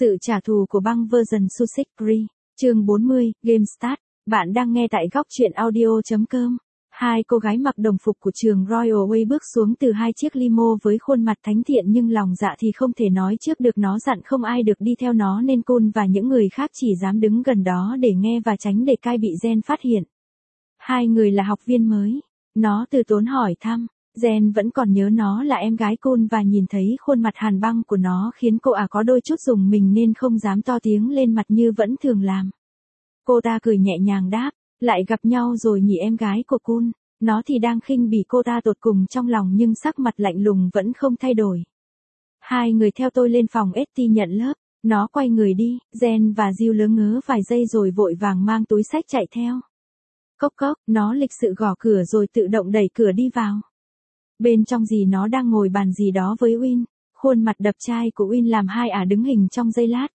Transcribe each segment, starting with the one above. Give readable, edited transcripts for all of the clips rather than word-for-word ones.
Sự trả thù của băng version Sussex Free, chương 40, Game Start. Bạn đang nghe tại góc truyện audio.com. Hai cô gái mặc đồng phục của trường Royal Way bước xuống từ hai chiếc limo với khuôn mặt thánh thiện nhưng lòng dạ thì không thể nói trước được. Nó dặn không ai được đi theo nó nên Kun và những người khác chỉ dám đứng gần đó để nghe và tránh để Kai bị Jen phát hiện. Hai người là học viên mới. Nó từ tốn hỏi thăm. Jen vẫn còn nhớ nó là em gái Kun và nhìn thấy khuôn mặt hàn băng của nó khiến cô có đôi chút rùng mình nên không dám to tiếng lên mặt như vẫn thường làm. Cô ta cười nhẹ nhàng đáp, lại gặp nhau rồi nhỉ em gái của Kun. Nó thì đang khinh bỉ cô ta tột cùng trong lòng nhưng sắc mặt lạnh lùng vẫn không thay đổi. Hai người theo tôi lên phòng ST nhận lớp. Nó quay người đi, Jen và Jill lớ ngớ vài giây rồi vội vàng mang túi xách chạy theo. Cốc cốc, nó lịch sự gõ cửa rồi tự động đẩy cửa đi vào. Bên trong gì nó đang ngồi bàn gì đó với Win. Khuôn mặt đập chai của Win làm hai đứng hình trong giây lát.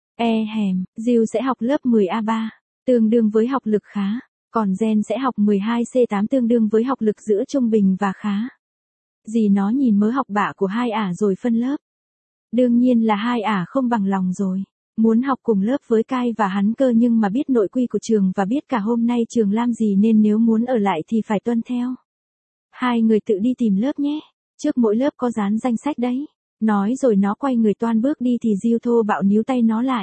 Jill sẽ học lớp 10A3, tương đương với học lực khá. Còn Jen sẽ học 12C8 tương đương với học lực giữa trung bình và khá. Dì nó nhìn mớ học bạ của hai rồi phân lớp. Đương nhiên là hai không bằng lòng rồi. Muốn học cùng lớp với Kai và hắn cơ nhưng mà biết nội quy của trường và biết cả hôm nay trường làm gì nên nếu muốn ở lại thì phải tuân theo. Hai người tự đi tìm lớp nhé. Trước mỗi lớp có dán danh sách đấy. Nói rồi nó quay người toan bước đi thì Jill thô bạo níu tay nó lại.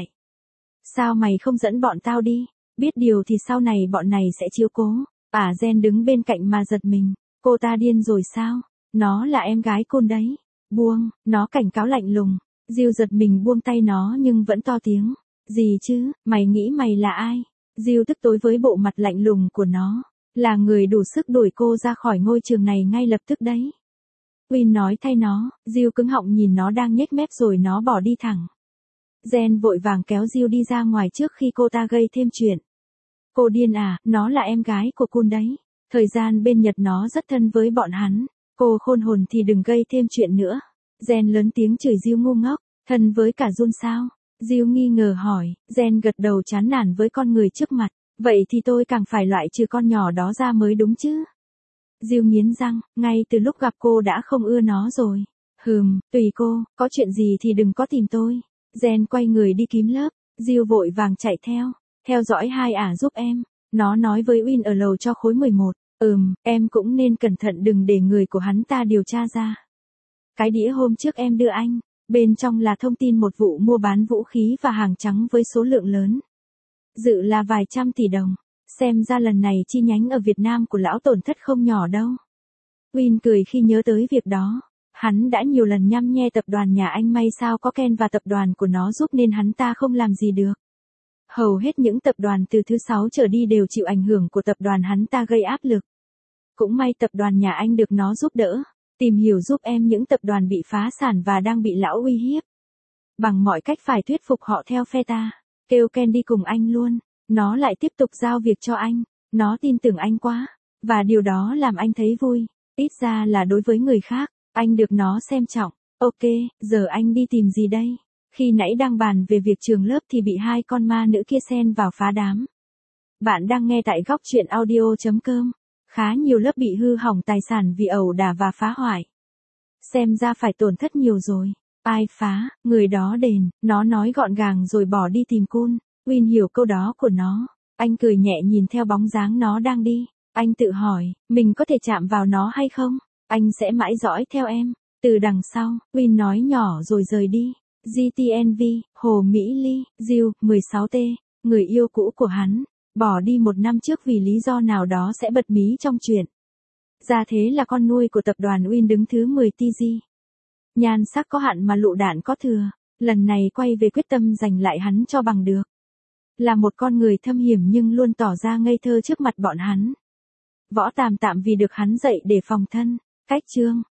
Sao mày không dẫn bọn tao đi? Biết điều thì sau này bọn này sẽ chiếu cố. Jen đứng bên cạnh mà giật mình. Cô ta điên rồi sao? Nó là em gái Kun đấy. Buông, nó cảnh cáo lạnh lùng. Jill giật mình buông tay nó nhưng vẫn to tiếng. Gì chứ, mày nghĩ mày là ai? Jill tức tối với bộ mặt lạnh lùng của nó. Là người đủ sức đuổi cô ra khỏi ngôi trường này ngay lập tức đấy. Win nói thay nó, Jill cứng họng nhìn nó đang nhếch mép rồi nó bỏ đi thẳng. Jen vội vàng kéo Jill đi ra ngoài trước khi cô ta gây thêm chuyện. Cô điên nó là em gái của Kun đấy. Thời gian bên Nhật nó rất thân với bọn hắn. Cô khôn hồn thì đừng gây thêm chuyện nữa. Jen lớn tiếng chửi Jill ngu ngốc, thân với cả Jun sao? Jill nghi ngờ hỏi, Jen gật đầu chán nản với con người trước mặt. Vậy thì tôi càng phải loại trừ con nhỏ đó ra mới đúng chứ. Jill nghiến răng, ngay từ lúc gặp cô đã không ưa nó rồi. Tùy cô, có chuyện gì thì đừng có tìm tôi. Jen quay người đi kiếm lớp, Jill vội vàng chạy theo. Theo dõi hai giúp em. Nó nói với Win ở lầu cho khối 11. Em cũng nên cẩn thận đừng để người của hắn ta điều tra ra. Cái đĩa hôm trước em đưa anh, bên trong là thông tin một vụ mua bán vũ khí và hàng trắng với số lượng lớn. Dự là vài trăm tỷ đồng. Xem ra lần này chi nhánh ở Việt Nam của lão tổn thất không nhỏ đâu. Win cười khi nhớ tới việc đó. Hắn đã nhiều lần nhăm nhe tập đoàn nhà anh may sao có Ken và tập đoàn của nó giúp nên hắn ta không làm gì được. Hầu hết những tập đoàn từ thứ 6 trở đi đều chịu ảnh hưởng của tập đoàn hắn ta gây áp lực. Cũng may tập đoàn nhà anh được nó giúp đỡ. Tìm hiểu giúp em những tập đoàn bị phá sản và đang bị lão uy hiếp. Bằng mọi cách phải thuyết phục họ theo phe ta. Kêu Ken đi cùng anh luôn. Nó lại tiếp tục giao việc cho anh. Nó tin tưởng anh quá. Và điều đó làm anh thấy vui. Ít ra là đối với người khác, anh được nó xem trọng. Ok, giờ anh đi tìm gì đây? Khi nãy đang bàn về việc trường lớp thì bị hai con ma nữ kia xen vào phá đám. Bạn đang nghe tại góc truyện audio.com. Khá nhiều lớp bị hư hỏng tài sản vì ẩu đả và phá hoại. Xem ra phải tổn thất nhiều rồi. Ai phá, người đó đền, nó nói gọn gàng rồi bỏ đi tìm Kun. Win hiểu câu đó của nó. Anh cười nhẹ nhìn theo bóng dáng nó đang đi. Anh tự hỏi, mình có thể chạm vào nó hay không? Anh sẽ mãi dõi theo em. Từ đằng sau, Win nói nhỏ rồi rời đi. GTNV, Hồ Mỹ Ly, Jill, 16T, người yêu cũ của hắn, bỏ đi 1 năm trước vì lý do nào đó sẽ bật mí trong chuyện. Ra thế là con nuôi của tập đoàn Win đứng thứ 10 TG. Nhan sắc có hạn mà lựu đạn có thừa, lần này quay về quyết tâm giành lại hắn cho bằng được. Là một con người thâm hiểm nhưng luôn tỏ ra ngây thơ trước mặt bọn hắn. Võ tạm vì được hắn dạy để phòng thân. Cách chương